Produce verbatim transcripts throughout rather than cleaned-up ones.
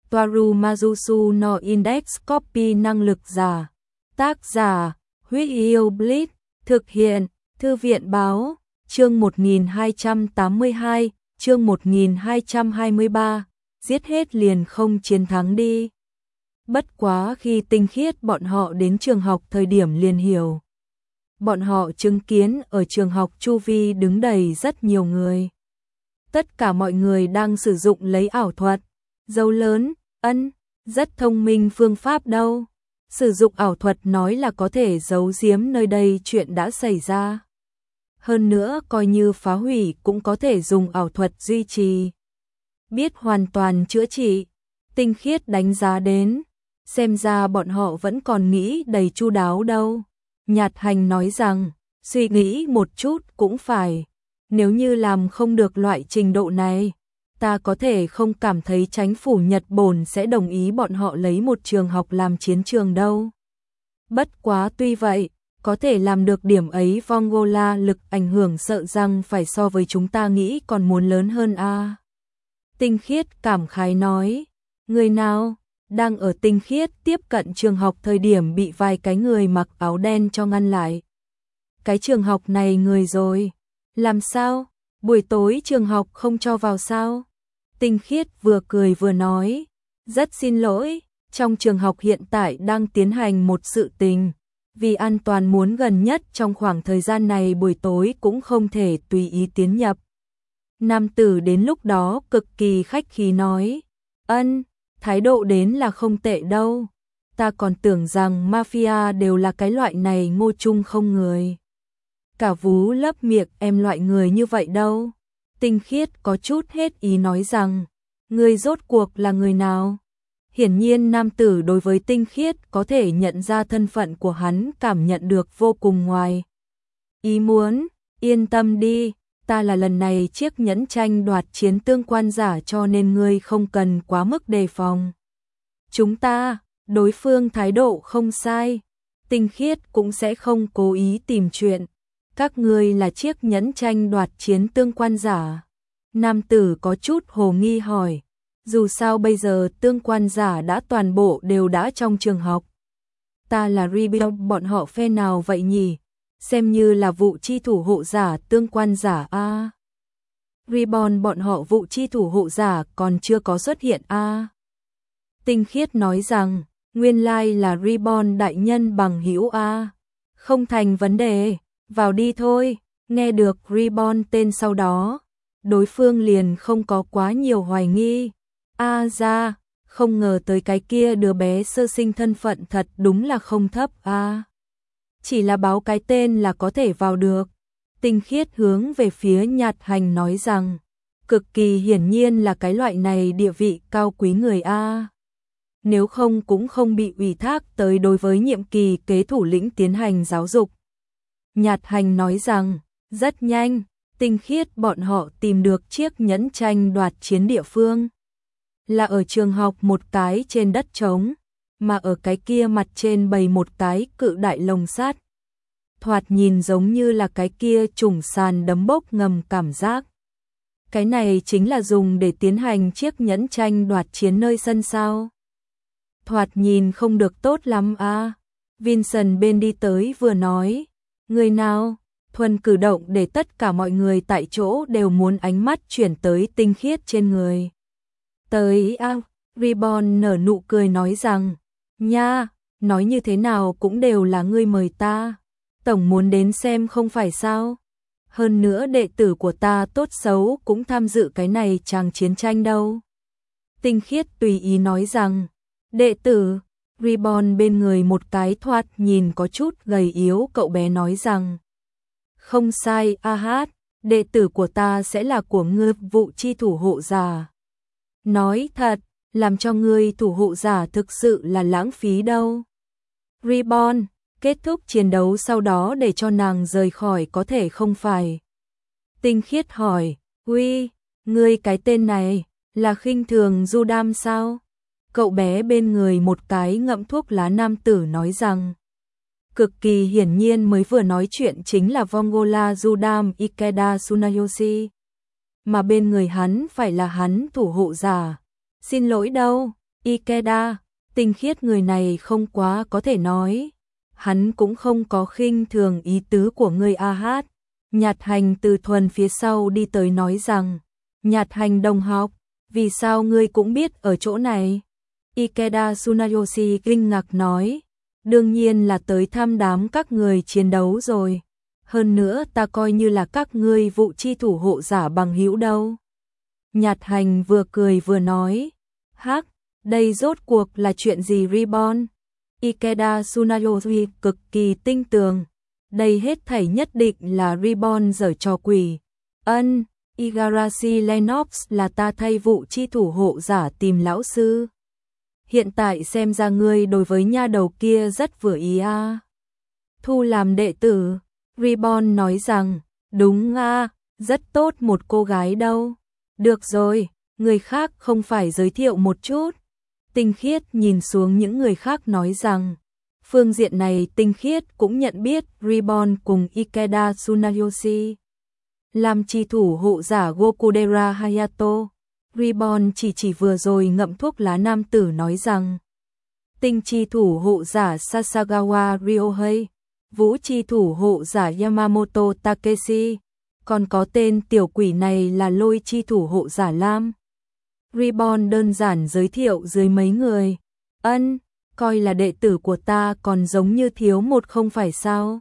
Toaru Majusu no Index Copy năng lực giả. Tác giả, Huyết Yêu Blitz, thực hiện, Thư viện báo, chương một nghìn hai trăm tám mươi hai, chương một nghìn hai trăm hai mươi ba, giết hết liền không chiến thắng đi. Bất quá khi Tinh Khiết bọn họ đến trường học thời điểm liền hiểu. Bọn họ chứng kiến ở trường học chu vi đứng đầy rất nhiều người. Tất cả mọi người đang sử dụng lấy ảo thuật, dấu lớn, ân, rất thông minh phương pháp đâu. Sử dụng ảo thuật nói là có thể giấu giếm nơi đây chuyện đã xảy ra. Hơn nữa coi như phá hủy cũng có thể dùng ảo thuật duy trì. Biết hoàn toàn chữa trị, Tinh Khiết đánh giá đến. Xem ra bọn họ vẫn còn nghĩ đầy chu đáo đâu. Nhạt Hành nói rằng, suy nghĩ một chút cũng phải. Nếu như làm không được loại trình độ này, ta có thể không cảm thấy chính phủ Nhật Bản sẽ đồng ý bọn họ lấy một trường học làm chiến trường đâu. Bất quá tuy vậy, có thể làm được điểm ấy Vongola lực ảnh hưởng sợ rằng phải so với chúng ta nghĩ còn muốn lớn hơn a. À. Tinh Khiết cảm khái nói, người nào đang ở Tinh Khiết tiếp cận trường học thời điểm bị vài cái người mặc áo đen cho ngăn lại. Cái trường học này người rồi, làm sao? Buổi tối trường học không cho vào sao? Tinh Khiết vừa cười vừa nói, rất xin lỗi, trong trường học hiện tại đang tiến hành một sự tình, vì an toàn muốn gần nhất trong khoảng thời gian này buổi tối cũng không thể tùy ý tiến nhập. Nam tử đến lúc đó cực kỳ khách khí nói, ân, thái độ đến là không tệ đâu, ta còn tưởng rằng mafia đều là cái loại này ngô chung không người. Cả vú lấp miệng em loại người như vậy đâu. Tinh Khiết có chút hết ý nói rằng, người rốt cuộc là người nào? Hiển nhiên nam tử đối với Tinh Khiết có thể nhận ra thân phận của hắn cảm nhận được vô cùng ngoài. Ý muốn, yên tâm đi, ta là lần này chiếc nhẫn tranh đoạt chiến tương quan giả cho nên ngươi không cần quá mức đề phòng. Chúng ta, đối phương thái độ không sai, Tinh Khiết cũng sẽ không cố ý tìm chuyện. Các ngươi là chiếc nhẫn tranh đoạt chiến tương quan giả. Nam tử có chút hồ nghi hỏi, dù sao bây giờ tương quan giả đã toàn bộ đều đã trong trường học. Ta là Rebuild bọn họ phe nào vậy nhỉ? Xem như là vụ chi thủ hộ giả tương quan giả a. À. Reborn bọn họ vụ chi thủ hộ giả còn chưa có xuất hiện a. À. Tinh Khiết nói rằng, nguyên lai là Reborn đại nhân bằng hữu a. À. Không thành vấn đề. Vào đi thôi, nghe được Reborn tên sau đó, đối phương liền không có quá nhiều hoài nghi. A à ra, không ngờ tới cái kia đứa bé sơ sinh thân phận thật đúng là không thấp a. À. Chỉ là báo cái tên là có thể vào được. Tinh Khiết hướng về phía Nhạt Hành nói rằng, cực kỳ hiển nhiên là cái loại này địa vị cao quý người a. À. Nếu không cũng không bị ủy thác tới đối với nhiệm kỳ kế thủ lĩnh tiến hành giáo dục. Nhạt Hành nói rằng, rất nhanh, Tinh Khiết bọn họ tìm được chiếc nhẫn tranh đoạt chiến địa phương. Là ở trường học một cái trên đất trống, mà ở cái kia mặt trên bày một cái cự đại lồng sắt. Thoạt nhìn giống như là cái kia trùng sàn đấm bốc ngầm cảm giác. Cái này chính là dùng để tiến hành chiếc nhẫn tranh đoạt chiến nơi sân sao. Thoạt nhìn không được tốt lắm à. Vincent bên đi tới vừa nói. Người nào, thuần cử động để tất cả mọi người tại chỗ đều muốn ánh mắt chuyển tới Tinh Khiết trên người. Tới a, à, Reborn nở nụ cười nói rằng, nha, nói như thế nào cũng đều là ngươi mời ta, tổng muốn đến xem không phải sao. Hơn nữa đệ tử của ta tốt xấu cũng tham dự cái này chàng chiến tranh đâu. Tinh Khiết tùy ý nói rằng, đệ tử. Reborn bên người một cái thoạt nhìn có chút gầy yếu cậu bé nói rằng, không sai a hát, đệ tử của ta sẽ là của ngươi vụ chi thủ hộ giả. Nói thật, làm cho ngươi thủ hộ giả thực sự là lãng phí đâu. Reborn, kết thúc chiến đấu sau đó để cho nàng rời khỏi có thể không phải. Tinh Khiết hỏi, uy, ngươi cái tên này, là khinh thường Judam sao? Cậu bé bên người một cái ngậm thuốc lá nam tử nói rằng, cực kỳ hiển nhiên mới vừa nói chuyện chính là Vongola Judam Ikeda Tsunayoshi. Mà bên người hắn phải là hắn thủ hộ giả. Xin lỗi đâu, Ikeda, Tinh Khiết người này không quá có thể nói. Hắn cũng không có khinh thường ý tứ của ngươi a hát. Nhạt Hành từ thuần phía sau đi tới nói rằng, Nhạt Hành đồng học, vì sao ngươi cũng biết ở chỗ này? Ikeda Tsunayoshi kinh ngạc nói, đương nhiên là tới thăm đám các người chiến đấu rồi. Hơn nữa ta coi như là các ngươi vụ chi thủ hộ giả bằng hữu đâu. Nhạt Hành vừa cười vừa nói, hắc, đây rốt cuộc là chuyện gì Reborn? Ikeda Tsunayoshi cực kỳ tinh tường, đây hết thảy nhất định là Reborn giở trò quỷ. Ân, Igarashi Lennox là ta thay vụ chi thủ hộ giả tìm lão sư. Hiện tại xem ra ngươi đối với nha đầu kia rất vừa ý a. À. Thu làm đệ tử, Reborn nói rằng, đúng a, à, rất tốt một cô gái đâu. Được rồi, người khác không phải giới thiệu một chút. Tinh Khiết nhìn xuống những người khác nói rằng, phương diện này Tinh Khiết cũng nhận biết Reborn cùng Ikeda Tsunayoshi. Làm chi thủ hộ giả Gokudera Hayato, Reborn chỉ chỉ vừa rồi ngậm thuốc lá nam tử nói rằng, tinh chi thủ hộ giả Sasagawa Ryohei, vũ chi thủ hộ giả Yamamoto Takeshi, còn có tên tiểu quỷ này là lôi chi thủ hộ giả Lam. Reborn đơn giản giới thiệu dưới mấy người, ân, coi là đệ tử của ta còn giống như thiếu một không phải sao?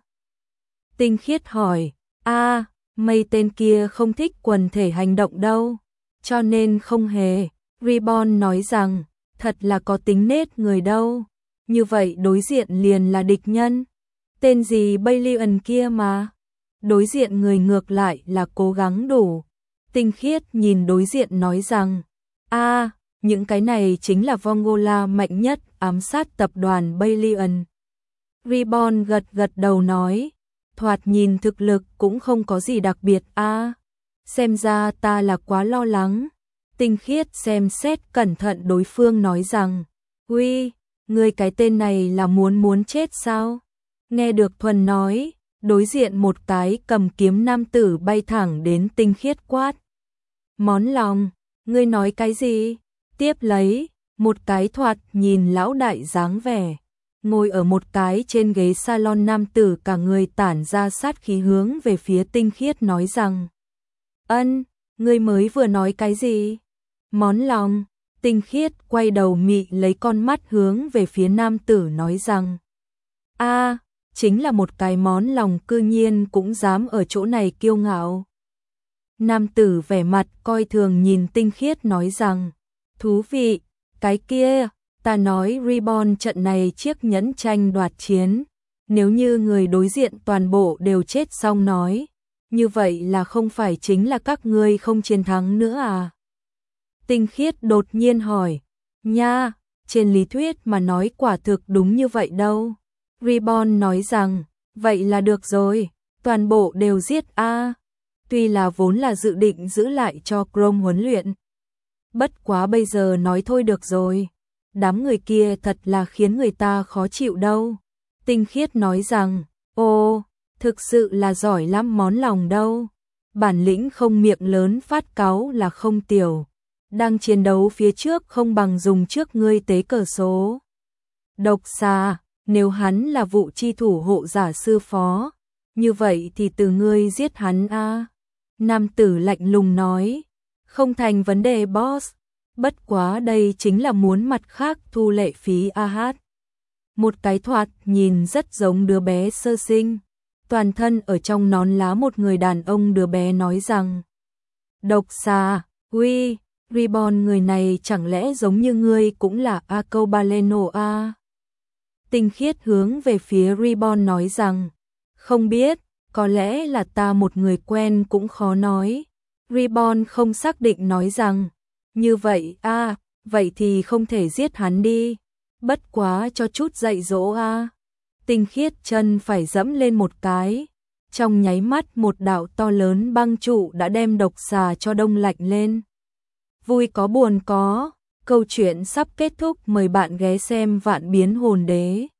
Tinh Khiết hỏi, a, mấy tên kia không thích quần thể hành động đâu, cho nên không hề. Reborn nói rằng, thật là có tính nết người đâu, như vậy đối diện liền là địch nhân. Tên gì Bailion kia mà, đối diện người ngược lại là cố gắng đủ. Tinh Khiết nhìn đối diện nói rằng, a, à, những cái này chính là Vongola mạnh nhất ám sát tập đoàn Bailion. Reborn gật gật đầu nói, thoạt nhìn thực lực cũng không có gì đặc biệt a. À, xem ra ta là quá lo lắng. Tinh Khiết xem xét cẩn thận đối phương nói rằng, uy, ngươi cái tên này là muốn muốn chết sao? Nghe được Thuần nói, đối diện một cái cầm kiếm nam tử bay thẳng đến Tinh Khiết quát. Món lòng, ngươi nói cái gì? Tiếp lấy, một cái thoạt nhìn lão đại dáng vẻ, ngồi ở một cái trên ghế salon nam tử cả người tản ra sát khí hướng về phía Tinh Khiết nói rằng, ân, ngươi mới vừa nói cái gì? Món lòng. Tinh Khiết quay đầu mị lấy con mắt hướng về phía nam tử nói rằng, a, à, chính là một cái món lòng cư nhiên cũng dám ở chỗ này kiêu ngạo. Nam tử vẻ mặt coi thường nhìn Tinh Khiết nói rằng, thú vị, cái kia, ta nói Reborn trận này chiếc nhẫn tranh đoạt chiến, nếu như người đối diện toàn bộ đều chết xong nói, như vậy là không phải chính là các ngươi không chiến thắng nữa à? Tinh Khiết đột nhiên hỏi, nha, trên lý thuyết mà nói quả thực đúng như vậy đâu. Reborn nói rằng, vậy là được rồi, toàn bộ đều giết a. À. Tuy là vốn là dự định giữ lại cho Chrome huấn luyện. Bất quá bây giờ nói thôi được rồi, đám người kia thật là khiến người ta khó chịu đâu. Tinh Khiết nói rằng, ô, thực sự là giỏi lắm món lòng đâu. Bản lĩnh không miệng lớn phát cáu là không tiểu. Đang chiến đấu phía trước không bằng dùng trước ngươi tế cờ số. Độc xà, nếu hắn là vụ chi thủ hộ giả sư phó, như vậy thì từ ngươi giết hắn a. À. Nam tử lạnh lùng nói, không thành vấn đề boss, bất quá đây chính là muốn mặt khác thu lệ phí a hát. Một cái thoạt nhìn rất giống đứa bé sơ sinh, toàn thân ở trong nón lá một người đàn ông đứa bé nói rằng, độc xà, uy, Reborn người này chẳng lẽ giống như ngươi cũng là Akko Baleno a? Tinh Khiết hướng về phía Reborn nói rằng, không biết, có lẽ là ta một người quen cũng khó nói. Reborn không xác định nói rằng, như vậy a, à, vậy thì không thể giết hắn đi, bất quá cho chút dạy dỗ a. À. Tinh Khiết chân phải dẫm lên một cái, trong nháy mắt một đạo to lớn băng trụ đã đem độc xà cho đông lạnh lên. Vui có buồn có, câu chuyện sắp kết thúc, mời bạn ghé xem Vạn Biến Hồn Đế.